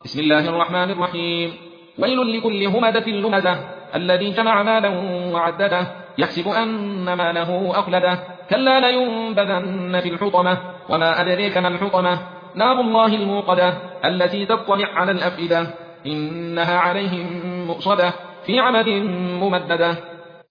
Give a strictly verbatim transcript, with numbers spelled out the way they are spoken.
بسم الله الرحمن الرحيم. ويل لكل همزة لمزة الذي جمع مالا وعدده يحسب أن ماله أخلده كلا لينبذن في الحطمة وما أدريك ما الحطمة نار الله الموقدة التي تطلع على الأفئدة إنها عليهم مؤصدة في عمد ممددة